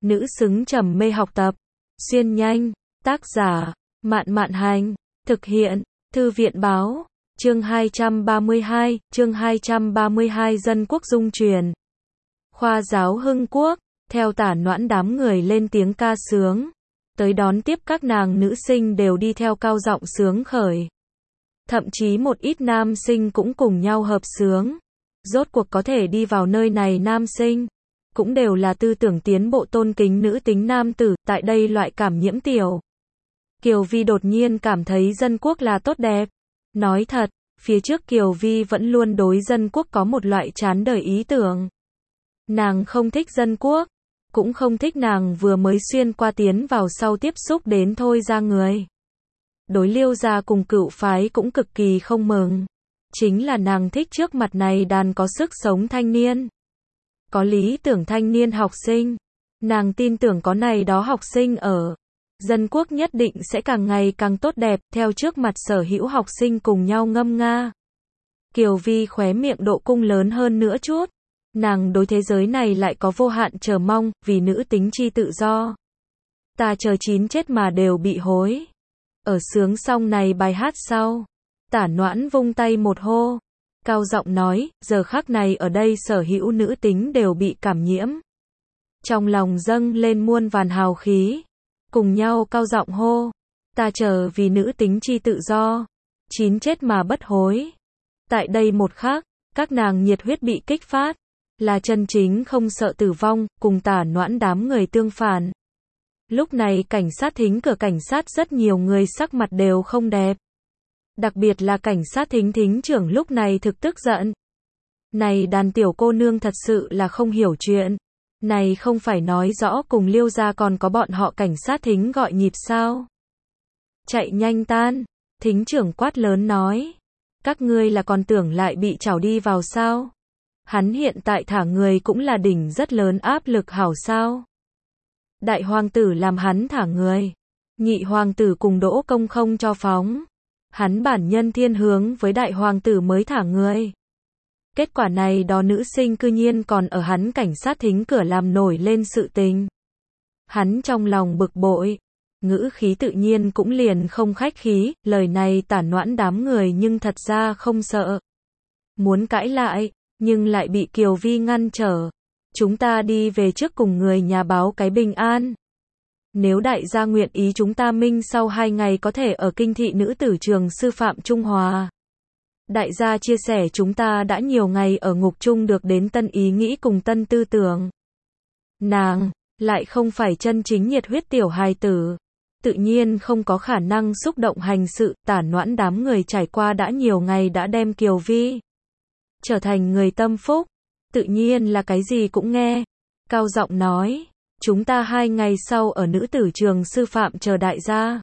nữ xứng trầm mê học tập. Xuyên nhanh, tác giả, Mạn Mạn Hành, thực hiện, Thư viện Báo, chương 232 Dân Quốc Dung Truyền. Khoa giáo Hưng Quốc, theo Tả Noãn đám người lên tiếng ca sướng. Tới đón tiếp các nàng nữ sinh đều đi theo cao giọng sướng khởi. Thậm chí một ít nam sinh cũng cùng nhau hợp sướng. Rốt cuộc có thể đi vào nơi này nam sinh, cũng đều là tư tưởng tiến bộ tôn kính nữ tính nam tử, tại đây loại cảm nhiễm tiểu. Kiều Vi đột nhiên cảm thấy dân quốc là tốt đẹp. Nói thật, phía trước Kiều Vi vẫn luôn đối dân quốc có một loại chán đời ý tưởng. Nàng không thích dân quốc, cũng không thích nàng vừa mới xuyên qua tiến vào sau tiếp xúc đến Thôi ra người. Đối Liêu gia cùng Cựu phái cũng cực kỳ không mừng. Chính là nàng thích trước mặt này đàn có sức sống thanh niên. Có lý tưởng thanh niên học sinh. Nàng tin tưởng có này đó học sinh ở. Dân quốc nhất định sẽ càng ngày càng tốt đẹp, theo trước mặt sở hữu học sinh cùng nhau ngâm nga. Kiều Vi khóe miệng độ cung lớn hơn nữa chút. Nàng đối thế giới này lại có vô hạn chờ mong, vì nữ tính chi tự do. Ta chờ chín chết mà đều bị hối. Ở sướng xong này bài hát sau, Tả Noãn vung tay một hô, cao giọng nói, giờ khắc này ở đây sở hữu nữ tính đều bị cảm nhiễm. Trong lòng dâng lên muôn vàn hào khí, cùng nhau cao giọng hô, ta chờ vì nữ tính chi tự do, chín chết mà bất hối. Tại đây một khắc, các nàng nhiệt huyết bị kích phát, là chân chính không sợ tử vong, cùng Tả Noãn đám người tương phản. Lúc này cảnh sát thính cửa cảnh sát rất nhiều người sắc mặt đều không đẹp. Đặc biệt là cảnh sát thính trưởng lúc này thực tức giận. Này đàn tiểu cô nương thật sự là không hiểu chuyện. Này không phải nói rõ cùng Liêu gia còn có bọn họ cảnh sát thính gọi nhịp sao? Chạy nhanh tan, thính trưởng quát lớn nói. Các ngươi là còn tưởng lại bị trảo đi vào sao? Hắn hiện tại thả người cũng là đỉnh rất lớn áp lực hảo sao? Đại hoàng tử làm hắn thả người. Nhị hoàng tử cùng Đỗ Công không cho phóng. Hắn bản nhân thiên hướng với đại hoàng tử mới thả người. Kết quả này đó nữ sinh cư nhiên còn ở hắn cảnh sát thính cửa làm nổi lên sự tình. Hắn trong lòng bực bội. Ngữ khí tự nhiên cũng liền không khách khí, lời này Tả Noãn đám người nhưng thật ra không sợ. Muốn cãi lại, nhưng lại bị Kiều Vi ngăn trở. Chúng ta đi về trước cùng người nhà báo cái bình an. Nếu đại gia nguyện ý chúng ta minh sau 2 ngày có thể ở kinh thị nữ tử trường sư phạm Trung Hòa. Đại gia chia sẻ chúng ta đã nhiều ngày ở ngục chung được đến tân ý nghĩ cùng tân tư tưởng. Nàng, lại không phải chân chính nhiệt huyết tiểu hài tử. Tự nhiên không có khả năng xúc động hành sự, Tả Noãn đám người trải qua đã nhiều ngày đã đem Kiều Vi trở thành người tâm phúc. Tự nhiên là cái gì cũng nghe. Cao giọng nói, chúng ta 2 ngày sau ở nữ tử trường sư phạm chờ đại gia.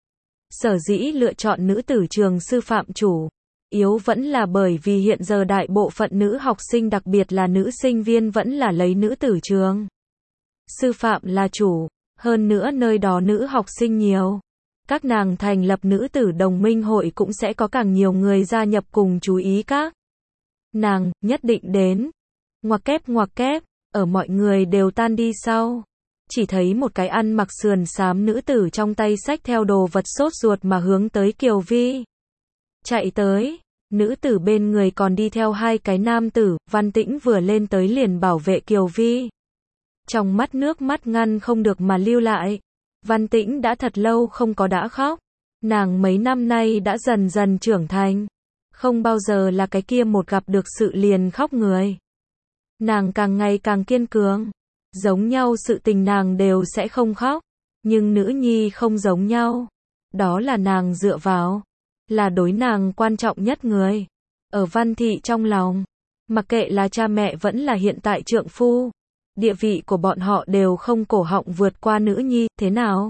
Sở dĩ lựa chọn nữ tử trường sư phạm chủ yếu vẫn là bởi vì hiện giờ đại bộ phận nữ học sinh đặc biệt là nữ sinh viên vẫn là lấy nữ tử trường sư phạm là chủ, hơn nữa nơi đó nữ học sinh nhiều. Các nàng thành lập nữ tử đồng minh hội cũng sẽ có càng nhiều người gia nhập cùng chú ý các nàng, nhất định đến. Ngoặc kép, ở mọi người đều tan đi sau. Chỉ thấy một cái ăn mặc sườn xám nữ tử trong tay xách theo đồ vật sốt ruột mà hướng tới Kiều Vi. Chạy tới, nữ tử bên người còn đi theo 2 cái nam tử, Văn Tĩnh vừa lên tới liền bảo vệ Kiều Vi. Trong mắt nước mắt ngăn không được mà lưu lại. Văn Tĩnh đã thật lâu không có đã khóc. Nàng mấy năm nay đã dần dần trưởng thành. Không bao giờ là cái kia một gặp được sự liền khóc người. Nàng càng ngày càng kiên cường. Giống nhau sự tình nàng đều sẽ không khóc. Nhưng nữ nhi không giống nhau. Đó là nàng dựa vào. Là đối nàng quan trọng nhất người. Ở Văn thị trong lòng. Mặc kệ là cha mẹ vẫn là hiện tại trượng phu. Địa vị của bọn họ đều không cổ họng vượt qua nữ nhi, thế nào?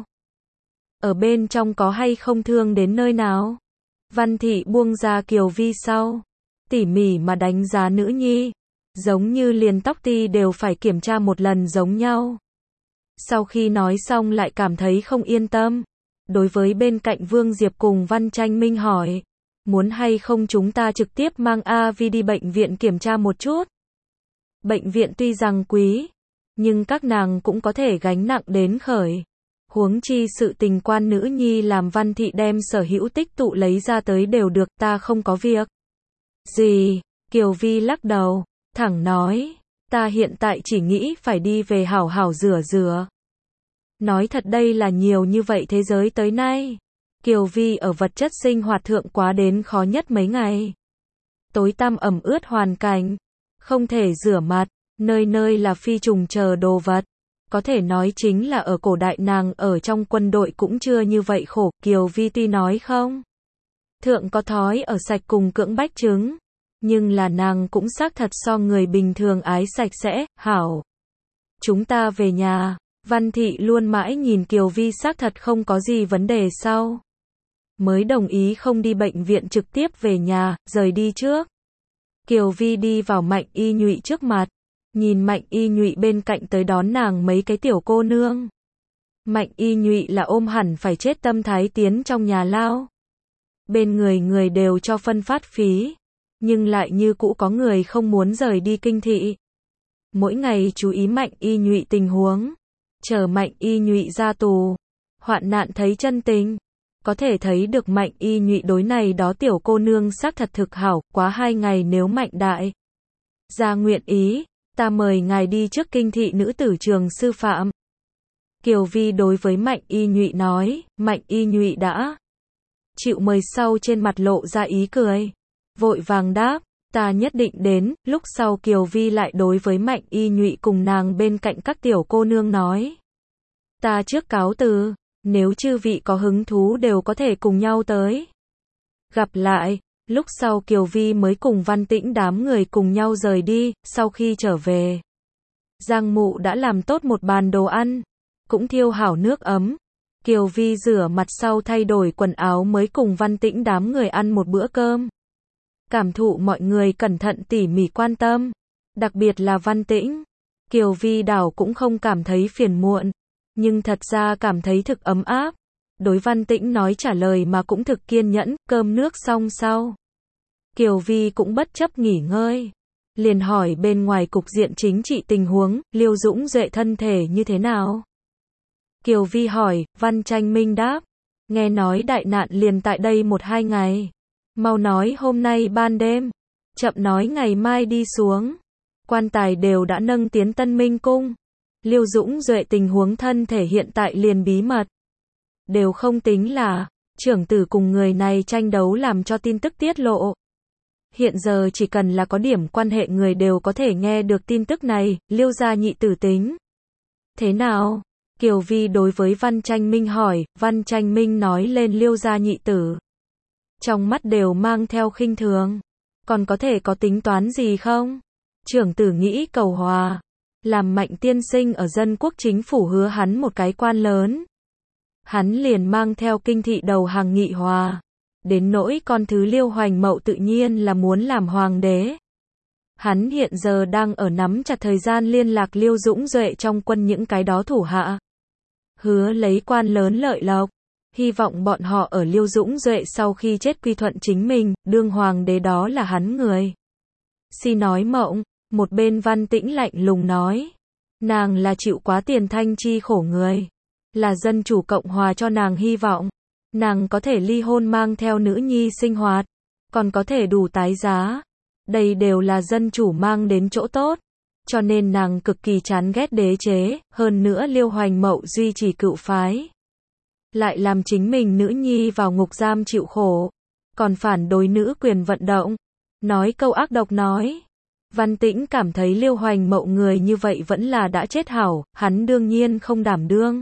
Ở bên trong có hay không thương đến nơi nào? Văn thị buông ra Kiều Vi sau. Tỉ mỉ mà đánh giá nữ nhi. Giống như liền tóc ti đều phải kiểm tra một lần giống nhau. Sau khi nói xong lại cảm thấy không yên tâm. Đối với bên cạnh Vương Diệp cùng Văn Tranh Minh hỏi. Muốn hay không chúng ta trực tiếp mang A Vi đi bệnh viện kiểm tra một chút? Bệnh viện tuy rằng quý, nhưng các nàng cũng có thể gánh nặng đến khởi. Huống chi sự tình quan nữ nhi làm Văn Thị đem sở hữu tích tụ lấy ra tới đều được, ta không có việc gì. Kiều Vi lắc đầu, thẳng nói, ta hiện tại chỉ nghĩ phải đi về hảo hảo rửa rửa. Nói thật đây là nhiều như vậy thế giới tới nay. Kiều Vi ở vật chất sinh hoạt thượng quá đến khó nhất mấy ngày. Tối tăm ẩm ướt hoàn cảnh, không thể rửa mặt, nơi nơi là phi trùng chờ đồ vật. Có thể nói chính là ở cổ đại nàng ở trong quân đội cũng chưa như vậy khổ. Kiều Vi tuy nói không thượng có thói ở sạch cùng cưỡng bách chứng, nhưng là nàng cũng xác thật so người bình thường ái sạch sẽ. Hảo, chúng ta về nhà. Văn Thị luôn mãi nhìn Kiều Vi xác thật không có gì vấn đề sau, mới đồng ý không đi bệnh viện trực tiếp về nhà, rời đi trước. Kiều Vi đi vào Mạnh Y Nhụy trước mặt, nhìn Mạnh Y Nhụy bên cạnh tới đón nàng mấy cái tiểu cô nương. Mạnh Y Nhụy là ôm hẳn phải chết tâm thái tiến trong nhà lao. Bên người người đều cho phân phát phí, nhưng lại như cũ có người không muốn rời đi kinh thị. Mỗi ngày chú ý Mạnh Y Nhụy tình huống, chờ Mạnh Y Nhụy ra tù, hoạn nạn thấy chân tình. Có thể thấy được Mạnh Y Nhụy đối này đó tiểu cô nương xác thật thực hảo. Quá 2 ngày nếu Mạnh đại gia nguyện ý, ta mời ngài đi trước kinh thị nữ tử trường sư phạm. Kiều Vi đối với Mạnh Y Nhụy nói. Mạnh Y Nhụy đã chịu mời sau trên mặt lộ ra ý cười, vội vàng đáp, ta nhất định đến. Lúc sau Kiều Vi lại đối với Mạnh Y Nhụy cùng nàng bên cạnh các tiểu cô nương nói, ta trước cáo từ, nếu chư vị có hứng thú đều có thể cùng nhau tới gặp lại. Lúc sau Kiều Vi mới cùng Văn Tĩnh đám người cùng nhau rời đi. Sau khi trở về, Giang Mụ đã làm tốt một bàn đồ ăn, cũng thiêu hảo nước ấm. Kiều Vi rửa mặt sau thay đổi quần áo mới cùng Văn Tĩnh đám người ăn một bữa cơm. Cảm thụ mọi người cẩn thận tỉ mỉ quan tâm, đặc biệt là Văn Tĩnh. Kiều Vi đảo cũng không cảm thấy phiền muộn, nhưng thật ra cảm thấy thực ấm áp. Đối Văn Tĩnh nói trả lời mà cũng thực kiên nhẫn. Cơm nước xong sau, Kiều Vi cũng bất chấp nghỉ ngơi, liền hỏi bên ngoài cục diện chính trị tình huống, Liêu Dũng Duệ thân thể như thế nào. Kiều Vi hỏi, Văn Tranh Minh đáp, nghe nói đại nạn liền tại đây 1-2 ngày, mau nói hôm nay ban đêm, chậm nói ngày mai đi xuống. Quan tài đều đã nâng tiến Tân Minh Cung. Liêu Dũng Duệ tình huống thân thể hiện tại liền bí mật, đều không tính là trưởng tử cùng người này tranh đấu làm cho tin tức tiết lộ. Hiện giờ chỉ cần là có điểm quan hệ người đều có thể nghe được tin tức này. Liêu gia nhị tử tính thế nào? Kiều Vi đối với Văn Tranh Minh hỏi. Văn Tranh Minh nói lên Liêu gia nhị tử, trong mắt đều mang theo khinh thường. Còn có thể có tính toán gì không? Trưởng tử nghĩ cầu hòa, làm Mạnh tiên sinh ở dân quốc chính phủ hứa hắn một cái quan lớn, hắn liền mang theo kinh thị đầu hàng nghị hòa. Đến nỗi con thứ Liêu Hoành Mậu tự nhiên là muốn làm hoàng đế. Hắn hiện giờ đang ở nắm chặt thời gian liên lạc Liêu Dũng Duệ trong quân những cái đó thủ hạ, hứa lấy quan lớn lợi lộc, hy vọng bọn họ ở Liêu Dũng Duệ sau khi chết quy thuận chính mình, đương hoàng đế đó là hắn người. Si nói mộng. Một bên Văn Tĩnh lạnh lùng nói, nàng là chịu quá tiền thanh chi khổ người, là dân chủ Cộng hòa cho nàng hy vọng, nàng có thể ly hôn mang theo nữ nhi sinh hoạt, còn có thể đủ tái giá, đây đều là dân chủ mang đến chỗ tốt, cho nên nàng cực kỳ chán ghét đế chế. Hơn nữa Liêu Hoành Mậu duy trì cựu phái, lại làm chính mình nữ nhi vào ngục giam chịu khổ, còn phản đối nữ quyền vận động, nói câu ác độc nói. Văn Tĩnh cảm thấy Liêu Hoành Mậu người như vậy vẫn là đã chết hảo, hắn đương nhiên không đảm đương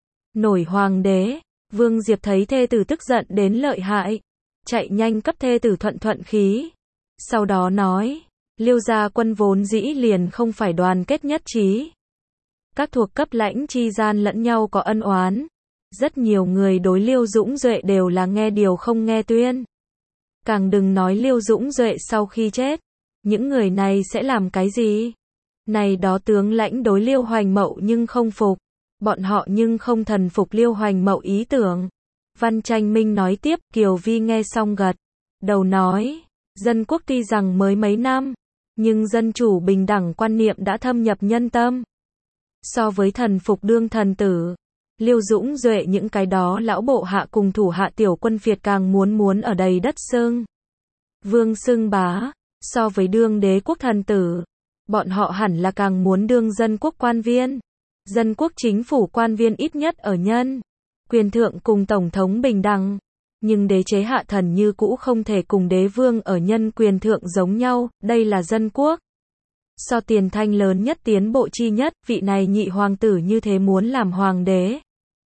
nổi hoàng đế. Vương Diệp thấy thê tử tức giận đến lợi hại, chạy nhanh cấp thê tử thuận thuận khí. Sau đó nói, Liêu gia quân vốn dĩ liền không phải đoàn kết nhất trí. Các thuộc cấp lãnh chi gian lẫn nhau có ân oán. Rất nhiều người đối Liêu Dũng Duệ đều là nghe điều không nghe tuyên. Càng đừng nói Liêu Dũng Duệ sau khi chết, những người này sẽ làm cái gì? Này đó tướng lãnh đối Liêu Hoành Mậu nhưng không phục, bọn họ nhưng không thần phục Liêu Hoành Mậu ý tưởng. Văn Tranh Minh nói tiếp. Kiều Vi nghe xong gật đầu nói, dân quốc tuy rằng mới mấy năm, nhưng dân chủ bình đẳng quan niệm đã thâm nhập nhân tâm. So với thần phục đương thần tử, Liêu Dũng Duệ những cái đó lão bộ hạ cùng thủ hạ tiểu quân Việt càng muốn ở đầy đất xưng vương xưng bá, so với đương đế quốc thần tử, bọn họ hẳn là càng muốn đương dân quốc quan viên. Dân quốc chính phủ quan viên ít nhất ở nhân quyền thượng cùng tổng thống bình đẳng, nhưng đế chế hạ thần như cũ không thể cùng đế vương ở nhân quyền thượng giống nhau, đây là dân quốc. So tiền thanh lớn nhất tiến bộ chi nhất, vị này nhị hoàng tử như thế muốn làm hoàng đế.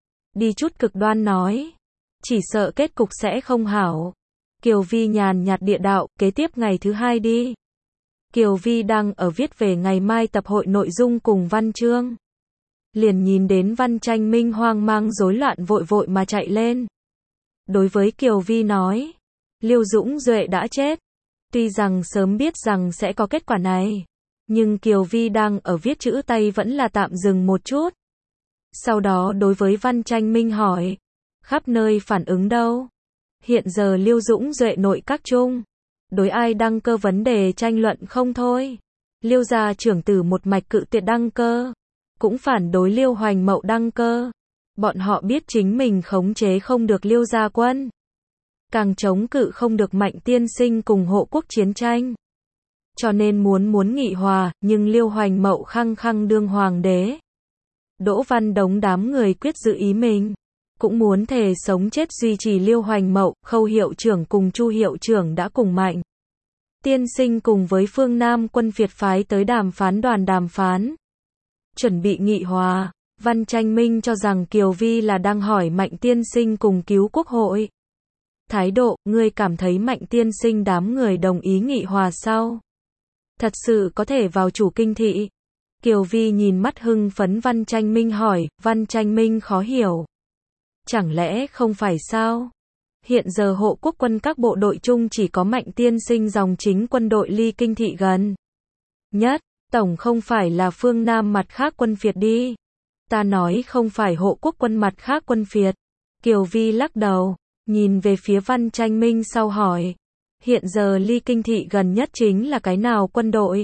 Đi chút cực đoan nói, chỉ sợ kết cục sẽ không hảo. Kiều Vi nhàn nhạt địa đạo, kế tiếp ngày thứ hai đi. Kiều Vi đang ở viết về ngày mai tập hội nội dung cùng văn chương. Liền nhìn đến Văn Tranh Minh hoang mang rối loạn vội mà chạy lên. Đối với Kiều Vi nói, Liêu Dũng Duệ đã chết. Tuy rằng sớm biết rằng sẽ có kết quả này, nhưng Kiều Vi đang ở viết chữ tay vẫn là tạm dừng một chút. Sau đó đối với Văn Tranh Minh hỏi, khắp nơi phản ứng đâu? Hiện giờ Liêu Dũng Duệ nội các chung, đối ai đăng cơ vấn đề tranh luận không thôi. Liêu gia trưởng tử một mạch cự tuyệt đăng cơ, cũng phản đối Liêu Hoành Mậu đăng cơ. Bọn họ biết chính mình khống chế không được Liêu gia quân, càng chống cự không được Mạnh tiên sinh cùng hộ quốc chiến tranh. Cho nên muốn nghị hòa, nhưng Liêu Hoành Mậu khăng đương hoàng đế. Đỗ Văn Đống đám người quyết giữ ý mình, cũng muốn thề sống chết duy trì Liêu Hoành Mậu. Khâu hiệu trưởng cùng Chu hiệu trưởng đã cùng Mạnh tiên sinh cùng với phương Nam quân Việt phái tới đàm phán đoàn đàm phán, chuẩn bị nghị hòa. Văn Tranh Minh cho rằng Kiều Vi là đang hỏi Mạnh tiên sinh cùng cứu quốc hội thái độ, ngươi cảm thấy Mạnh tiên sinh đám người đồng ý nghị hòa sao? Thật sự có thể vào chủ kinh thị? Kiều Vi nhìn mắt hưng phấn Văn Tranh Minh hỏi. Văn Tranh Minh khó hiểu. Chẳng lẽ không phải sao? Hiện giờ hộ quốc quân các bộ đội chung chỉ có Mạnh tiên sinh dòng chính quân đội ly kinh thị gần nhất, tổng không phải là phương Nam mặt khác quân Việt đi. Ta nói không phải hộ quốc quân mặt khác quân Việt. Kiều Vi lắc đầu, nhìn về phía Văn Tranh Minh sau hỏi, hiện giờ ly kinh thị gần nhất chính là cái nào quân đội?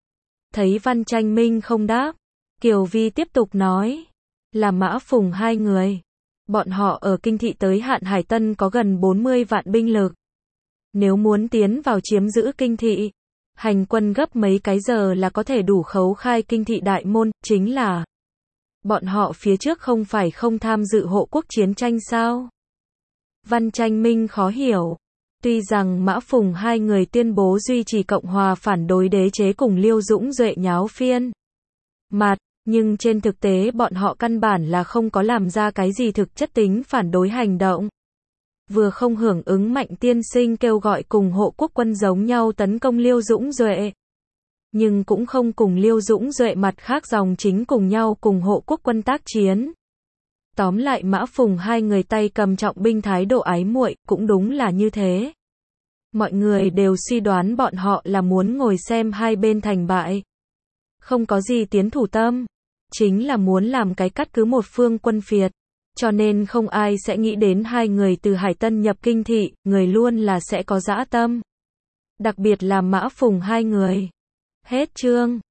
Thấy Văn Tranh Minh không đáp, Kiều Vi tiếp tục nói, là Mã Phùng hai người. Bọn họ ở kinh thị tới Hạn Hải Tân có gần 40 vạn binh lực. Nếu muốn tiến vào chiếm giữ kinh thị, hành quân gấp mấy cái giờ là có thể đủ khấu khai kinh thị đại môn, chính là bọn họ phía trước không phải không tham dự hộ quốc chiến tranh sao? Văn Tranh Minh khó hiểu. Tuy rằng Mã Phùng hai người tuyên bố duy trì Cộng hòa phản đối đế chế cùng Liêu Dũng Duệ nháo phiên mặt, nhưng trên thực tế bọn họ căn bản là không có làm ra cái gì thực chất tính phản đối hành động. Vừa không hưởng ứng Mạnh tiên sinh kêu gọi cùng hộ quốc quân giống nhau tấn công Liêu Dũng Duệ, nhưng cũng không cùng Liêu Dũng Duệ mặt khác dòng chính cùng nhau cùng hộ quốc quân tác chiến. Tóm lại Mã Phùng hai người tay cầm trọng binh thái độ ái muội, cũng đúng là như thế. Mọi người đều suy đoán bọn họ là muốn ngồi xem hai bên thành bại, không có gì tiến thủ tâm, chính là muốn làm cái cắt cứ một phương quân Việt. Cho nên không ai sẽ nghĩ đến hai người từ Hải Tân nhập kinh thị, người luôn là sẽ có dã tâm. Đặc biệt là Mã Phùng hai người. Hết chương.